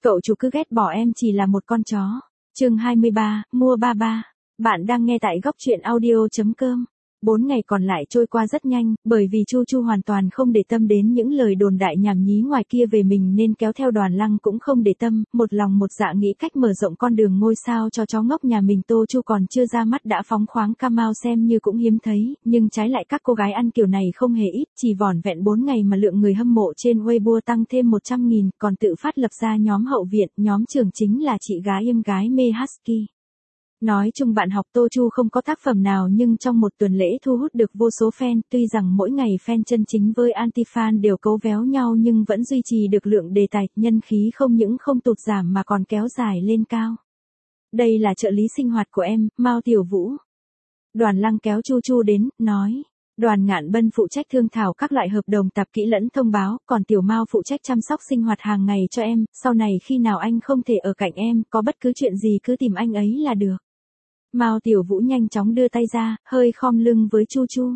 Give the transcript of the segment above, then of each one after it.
Cậu chủ cứ ghét bỏ em chỉ là một con chó. Chương 23, mua ba ba. Bạn đang nghe tại góc truyện audio.com. 4 ngày còn lại trôi qua rất nhanh, bởi vì Chu Chu hoàn toàn không để tâm đến những lời đồn đại nhảm nhí ngoài kia về mình nên kéo theo Đoàn Lăng cũng không để tâm, một lòng một dạ nghĩ cách mở rộng con đường ngôi sao cho chó ngốc nhà mình. Tô Chu còn chưa ra mắt đã phóng khoáng Camao xem như cũng hiếm thấy, nhưng trái lại các cô gái ăn kiểu này không hề ít, chỉ vỏn vẹn 4 ngày mà lượng người hâm mộ trên Weibo tăng thêm 100.000, còn tự phát lập ra nhóm hậu viện, nhóm trưởng chính là chị gái em gái mê Husky. Nói chung bạn học Tô Chu không có tác phẩm nào nhưng trong một tuần lễ thu hút được vô số fan, tuy rằng mỗi ngày fan chân chính với anti-fan đều cấu véo nhau nhưng vẫn duy trì được lượng đề tài, nhân khí không những không tụt giảm mà còn kéo dài lên cao. Đây là trợ lý sinh hoạt của em, Mao Tiểu Vũ. Đoàn Lăng kéo Chu Chu đến, nói. Đoàn Ngạn Bân phụ trách thương thảo các loại hợp đồng tạp kỹ lẫn thông báo, còn Tiểu Mao phụ trách chăm sóc sinh hoạt hàng ngày cho em, sau này khi nào anh không thể ở cạnh em, có bất cứ chuyện gì cứ tìm anh ấy là được. Mao Tiểu Vũ nhanh chóng đưa tay ra, hơi khom lưng với Chu Chu.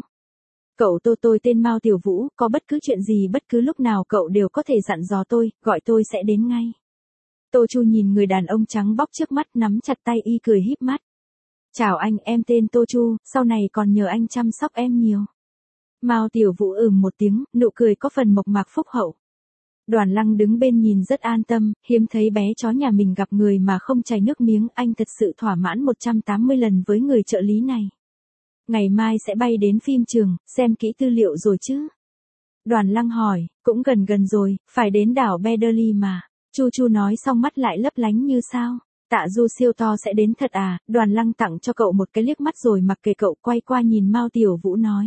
Cậu tôi tên Mao Tiểu Vũ, có bất cứ chuyện gì bất cứ lúc nào cậu đều có thể dặn dò tôi, gọi tôi sẽ đến ngay. Tô Chu nhìn người đàn ông trắng bóc trước mắt nắm chặt tay y cười híp mắt. Chào anh, em tên Tô Chu, sau này còn nhờ anh chăm sóc em nhiều. Mao Tiểu Vũ một tiếng, nụ cười có phần mộc mạc phúc hậu. Đoàn Lăng đứng bên nhìn rất an tâm, hiếm thấy bé chó nhà mình gặp người mà không chảy nước miếng, anh thật sự thỏa mãn 180 lần với người trợ lý này. Ngày mai sẽ bay đến phim trường, xem kỹ tư liệu rồi chứ? Đoàn Lăng hỏi, cũng gần rồi, phải đến đảo Beverly mà. Chu Chu nói xong mắt lại lấp lánh như sao. Tạ Du siêu to sẽ đến thật à? Đoàn Lăng tặng cho cậu một cái liếc mắt rồi mặc kệ cậu, quay qua nhìn Mao Tiểu Vũ nói.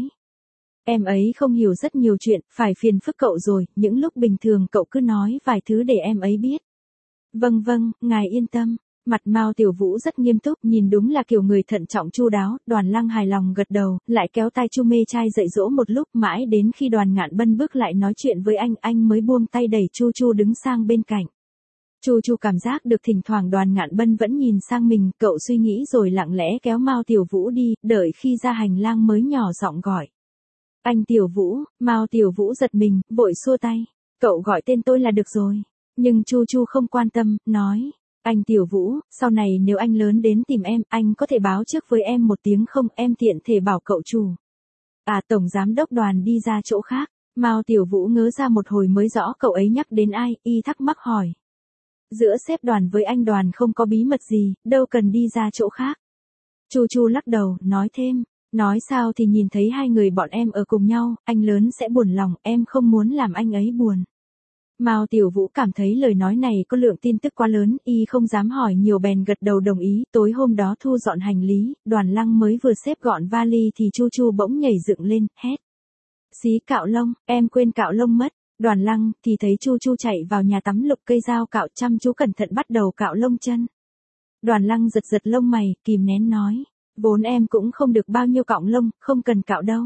Em ấy không hiểu rất nhiều chuyện, phải phiền phức cậu rồi, những lúc bình thường cậu cứ nói vài thứ để em ấy biết. Vâng, ngài yên tâm. Mặt Mao Tiểu Vũ rất nghiêm túc, nhìn đúng là kiểu người thận trọng chu đáo. Đoàn Lăng hài lòng gật đầu, lại kéo tay Chu Mê Trai dạy dỗ một lúc, mãi đến khi Đoàn Ngạn Bân bước lại nói chuyện với anh mới buông tay đẩy Chu Chu đứng sang bên cạnh. Chu Chu cảm giác được thỉnh thoảng Đoàn Ngạn Bân vẫn nhìn sang mình, cậu suy nghĩ rồi lặng lẽ kéo Mao Tiểu Vũ đi, đợi khi ra hành lang mới nhỏ giọng gọi. Anh Tiểu Vũ. Mao Tiểu Vũ giật mình, vội xua tay. Cậu gọi tên tôi là được rồi. Nhưng Chu Chu không quan tâm, nói. Anh Tiểu Vũ, sau này nếu anh lớn đến tìm em, anh có thể báo trước với em một tiếng không, em tiện thể bảo cậu chủ. À, Tổng Giám đốc Đoàn đi ra chỗ khác. Mao Tiểu Vũ ngớ ra một hồi mới rõ cậu ấy nhắc đến ai, y thắc mắc hỏi. Giữa sếp Đoàn với anh Đoàn không có bí mật gì, đâu cần đi ra chỗ khác. Chu Chu lắc đầu, nói thêm. Nói sao thì nhìn thấy hai người bọn em ở cùng nhau, anh lớn sẽ buồn lòng, em không muốn làm anh ấy buồn. Mao Tiểu Vũ cảm thấy lời nói này có lượng tin tức quá lớn, y không dám hỏi nhiều bèn gật đầu đồng ý. Tối hôm đó thu dọn hành lý, Đoàn Lăng mới vừa xếp gọn vali thì Chu Chu bỗng nhảy dựng lên, hét. Xí cạo lông, em quên cạo lông mất. Đoàn Lăng thì thấy Chu Chu chạy vào nhà tắm lục cây dao cạo, chăm chú cẩn thận bắt đầu cạo lông chân. Đoàn Lăng giật lông mày, kìm nén nói. Vốn em cũng không được bao nhiêu cọng lông, không cần cạo đâu.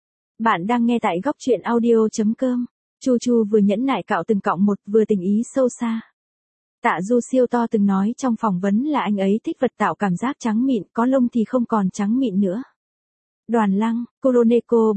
Bạn đang nghe tại góc truyện audio.com. Chu Chu vừa nhẫn nại cạo từng cọng một, vừa tình ý sâu xa. Tạ Du siêu to từng nói trong phỏng vấn là anh ấy thích vật tạo cảm giác trắng mịn, có lông thì không còn trắng mịn nữa. Đoàn Lăng, Coroneco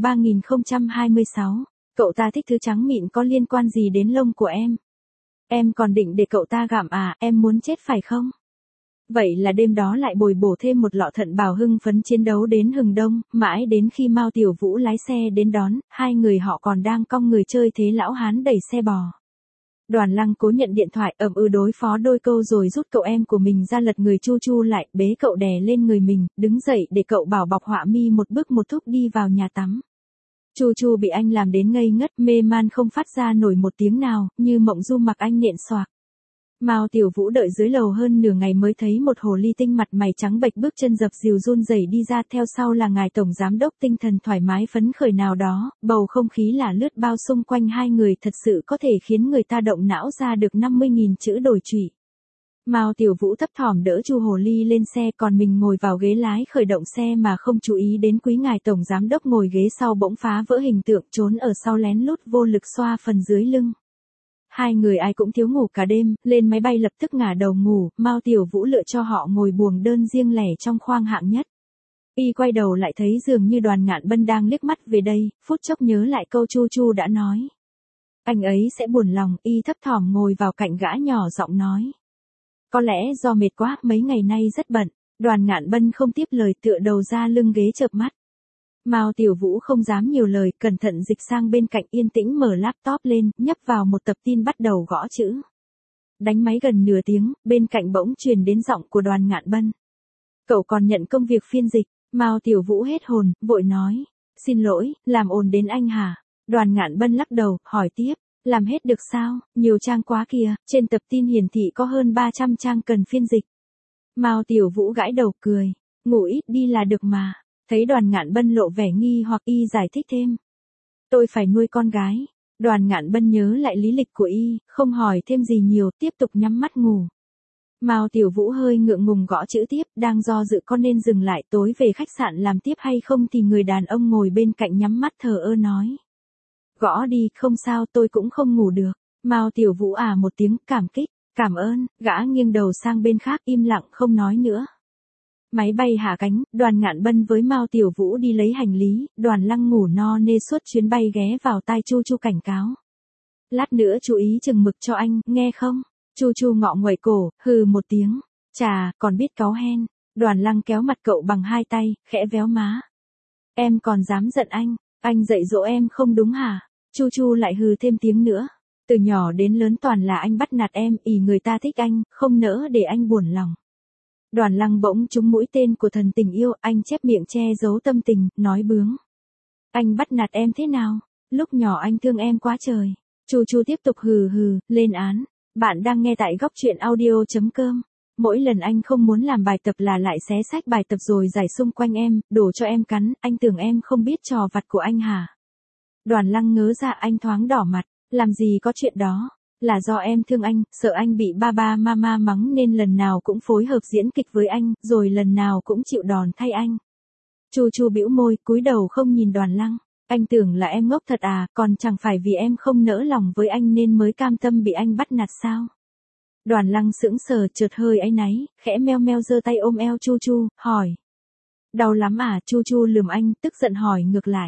3026. Cậu ta thích thứ trắng mịn có liên quan gì đến lông của em? Em còn định để cậu ta gặm à, em muốn chết phải không? Vậy là đêm đó lại bồi bổ thêm một lọ thận bảo hưng phấn chiến đấu đến hừng đông, mãi đến khi Mao Tiểu Vũ lái xe đến đón, hai người họ còn đang cong người chơi thế lão hán đẩy xe bò. Đoàn Lăng cố nhận điện thoại đối phó đôi câu rồi rút cậu em của mình ra lật người Chu Chu lại, bế cậu đè lên người mình, đứng dậy để cậu bảo bọc họa mi một bước một thúc đi vào nhà tắm. Chu Chu bị anh làm đến ngây ngất, mê man không phát ra nổi một tiếng nào, như mộng du mặc anh nện xoạc. Mao Tiểu Vũ đợi dưới lầu hơn nửa ngày mới thấy một hồ ly tinh mặt mày trắng bệch bước chân dập dìu run rẩy đi ra, theo sau là ngài tổng giám đốc tinh thần thoải mái phấn khởi nào đó, bầu không khí là lướt bao xung quanh hai người thật sự có thể khiến người ta động não ra được 50.000 chữ đổi trụy. Mao Tiểu Vũ thấp thỏm đỡ Chu hồ ly lên xe, còn mình ngồi vào ghế lái khởi động xe mà không chú ý đến quý ngài tổng giám đốc ngồi ghế sau bỗng phá vỡ hình tượng, trốn ở sau lén lút vô lực xoa phần dưới lưng. Hai người ai cũng thiếu ngủ cả đêm, lên máy bay lập tức ngả đầu ngủ, Mao Tiểu Vũ lựa cho họ ngồi buồng đơn riêng lẻ trong khoang hạng nhất. Y quay đầu lại thấy dường như Đoàn Ngạn Bân đang liếc mắt về đây, phút chốc nhớ lại câu Chu Chu đã nói. Anh ấy sẽ buồn lòng, y thấp thỏm ngồi vào cạnh gã nhỏ giọng nói. Có lẽ do mệt quá, mấy ngày nay rất bận. Đoàn Ngạn Bân không tiếp lời, tựa đầu ra lưng ghế chợp mắt. Mao Tiểu Vũ không dám nhiều lời, cẩn thận dịch sang bên cạnh, yên tĩnh mở laptop lên, nhấp vào một tập tin bắt đầu gõ chữ. Đánh máy gần nửa tiếng, bên cạnh bỗng truyền đến giọng của Đoàn Ngạn Bân. Cậu còn nhận công việc phiên dịch? Mao Tiểu Vũ hết hồn, vội nói. Xin lỗi, làm ồn đến anh hả? Đoàn Ngạn Bân lắc đầu, hỏi tiếp. Làm hết được sao? Nhiều trang quá kìa, trên tập tin hiển thị có hơn 300 trang cần phiên dịch. Mao Tiểu Vũ gãi đầu cười. Ngủ ít đi là được mà. Thấy Đoàn Ngạn Bân lộ vẻ nghi hoặc, y giải thích thêm. Tôi phải nuôi con gái. Đoàn Ngạn Bân nhớ lại lý lịch của y, không hỏi thêm gì nhiều, tiếp tục nhắm mắt ngủ. Mao Tiểu Vũ hơi ngượng ngùng gõ chữ tiếp, đang do dự có nên dừng lại tối về khách sạn làm tiếp hay không thì người đàn ông ngồi bên cạnh nhắm mắt thờ ơ nói. Gõ đi, không sao, tôi cũng không ngủ được. Mao Tiểu Vũ một tiếng, cảm kích, cảm ơn, gã nghiêng đầu sang bên khác im lặng không nói nữa. Máy bay hạ cánh, Đoàn Ngạn Bân với Mao Tiểu Vũ đi lấy hành lý, Đoàn Lăng ngủ no nê suốt chuyến bay ghé vào tai Chu Chu cảnh cáo. Lát nữa chú ý chừng mực cho anh, nghe không? Chu Chu ngọ nguậy cổ, hừ một tiếng. Chà, còn biết cáu hen. Đoàn Lăng kéo mặt cậu bằng hai tay, khẽ véo má. Em còn dám giận anh dạy dỗ em không đúng hả? Chu Chu lại hừ thêm tiếng nữa. Từ nhỏ đến lớn toàn là anh bắt nạt em, ỷ người ta thích anh, không nỡ để anh buồn lòng. Đoàn Lăng bỗng trúng mũi tên của thần tình yêu, anh chép miệng che giấu tâm tình, nói bướng. Anh bắt nạt em thế nào? Lúc nhỏ anh thương em quá trời. Chu Chu tiếp tục hừ hừ, lên án. Bạn đang nghe tại góc truyện audio.com. Mỗi lần anh không muốn làm bài tập là lại xé xách bài tập rồi giải xung quanh em, đổ cho em cắn, anh tưởng em không biết trò vặt của anh hả? Đoàn Lăng ngớ ra, anh thoáng đỏ mặt, làm gì có chuyện đó, là do em thương anh, sợ anh bị ba mama mắng nên lần nào cũng phối hợp diễn kịch với anh, rồi lần nào cũng chịu đòn thay anh. Chu Chu bĩu môi, cúi đầu không nhìn Đoàn Lăng. Anh tưởng là em ngốc thật à, còn chẳng phải vì em không nỡ lòng với anh nên mới cam tâm bị anh bắt nạt sao? Đoàn Lăng sững sờ, chợt hơi áy náy, khẽ meo meo giơ tay ôm eo Chu Chu, hỏi. Đau lắm à? Chu Chu lườm anh, tức giận hỏi ngược lại.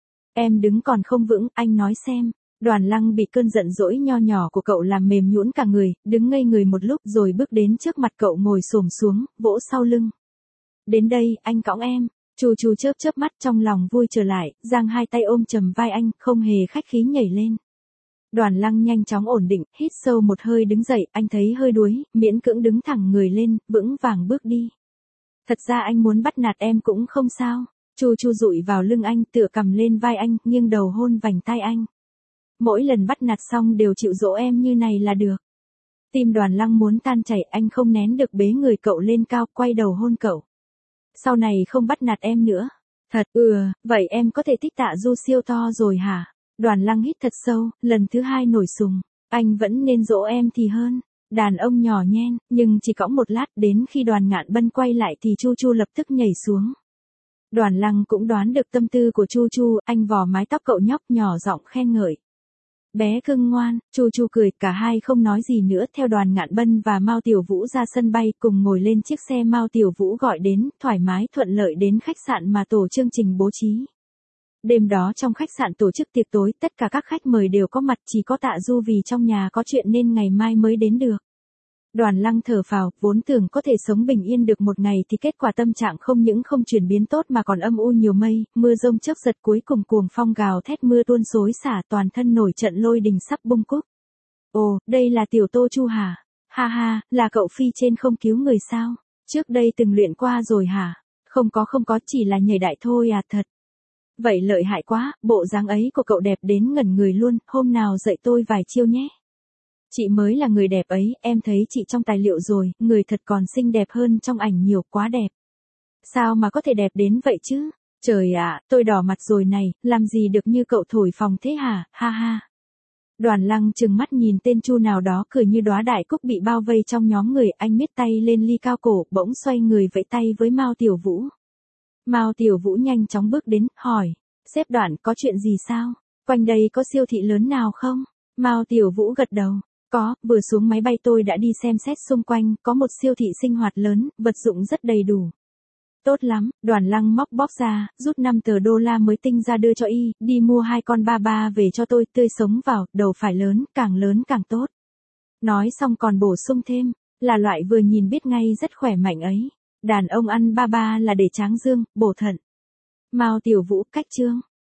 Em đứng còn không vững, anh nói xem. Đoàn Lăng bị cơn giận dỗi nho nhỏ của cậu làm mềm nhũn cả người, đứng ngây người một lúc rồi bước đến trước mặt cậu ngồi xổm xuống, vỗ sau lưng. Đến đây, anh cõng em. Chu Chu chớp chớp mắt trong lòng vui trở lại, giang hai tay ôm chầm vai anh, không hề khách khí nhảy lên. Đoàn Lăng nhanh chóng ổn định, hít sâu một hơi đứng dậy, anh thấy hơi đuối, miễn cưỡng đứng thẳng người lên, vững vàng bước đi. Thật ra anh muốn bắt nạt em cũng không sao. Chu Chu dụi vào lưng anh, tựa cằm lên vai anh, nghiêng đầu hôn vành tai anh. Mỗi lần bắt nạt xong đều chịu dỗ em như này là được. Tim Đoàn Lăng muốn tan chảy, anh không nén được bế người cậu lên cao, quay đầu hôn cậu. Sau này không bắt nạt em nữa. Thật, vậy em có thể thích Tạ Du siêu to rồi hả? Đoàn Lăng hít thật sâu, lần thứ hai nổi sùng. Anh vẫn nên dỗ em thì hơn. Đàn ông nhỏ nhen, nhưng chỉ cõng một lát, đến khi Đoàn Ngạn Bân quay lại thì Chu Chu lập tức nhảy xuống. Đoàn Lăng cũng đoán được tâm tư của Chu Chu, anh vò mái tóc cậu nhóc nhỏ giọng khen ngợi. Bé cưng ngoan, Chu Chu cười, cả hai không nói gì nữa, theo Đoàn Ngạn Bân và Mao Tiểu Vũ ra sân bay, cùng ngồi lên chiếc xe Mao Tiểu Vũ gọi đến, thoải mái thuận lợi đến khách sạn mà tổ chương trình bố trí. Đêm đó trong khách sạn tổ chức tiệc tối, tất cả các khách mời đều có mặt, chỉ có Tạ Du vì trong nhà có chuyện nên ngày mai mới đến được. Đoàn Lăng thở phào, vốn tưởng có thể sống bình yên được một ngày thì kết quả tâm trạng không những không chuyển biến tốt mà còn âm u nhiều mây, mưa rông chớp giật, cuối cùng cuồng phong gào thét, mưa tuôn xối xả, toàn thân nổi trận lôi đình sắp bung cúc. Ồ, đây là tiểu Tô Chu hả? Ha ha, là cậu phi trên không cứu người sao? Trước đây từng luyện qua rồi hả? Không có, chỉ là nhảy đại thôi à, thật. Vậy lợi hại quá, bộ dáng ấy của cậu đẹp đến ngẩn người luôn, hôm nào dạy tôi vài chiêu nhé. Chị mới là người đẹp ấy, em thấy chị trong tài liệu rồi, người thật còn xinh đẹp hơn trong ảnh nhiều, quá đẹp. Sao mà có thể đẹp đến vậy chứ? Trời ạ, tôi đỏ mặt rồi này, làm gì được như cậu thổi phồng thế hả, ha ha. Đoàn Lăng trừng mắt nhìn tên Chu nào đó cười như đóa đại cúc bị bao vây trong nhóm người, anh miết tay lên ly cao cổ, bỗng xoay người vẫy tay với Mao Tiểu Vũ. Mao Tiểu Vũ nhanh chóng bước đến, hỏi, sếp Đoàn, có chuyện gì sao? Quanh đây có siêu thị lớn nào không? Mao Tiểu Vũ gật đầu. Có, vừa xuống máy bay tôi đã đi xem xét xung quanh, có một siêu thị sinh hoạt lớn, vật dụng rất đầy đủ. Tốt lắm, Đoàn Lăng móc bóp ra, rút 5 tờ đô la mới tinh ra đưa cho y, đi mua 2 con ba ba về cho tôi, tươi sống vào, đầu phải lớn càng tốt. Nói xong còn bổ sung thêm, là loại vừa nhìn biết ngay rất khỏe mạnh ấy. Đàn ông ăn ba ba là để tráng dương, bổ thận. Mao Tiểu Vũ, cách chương.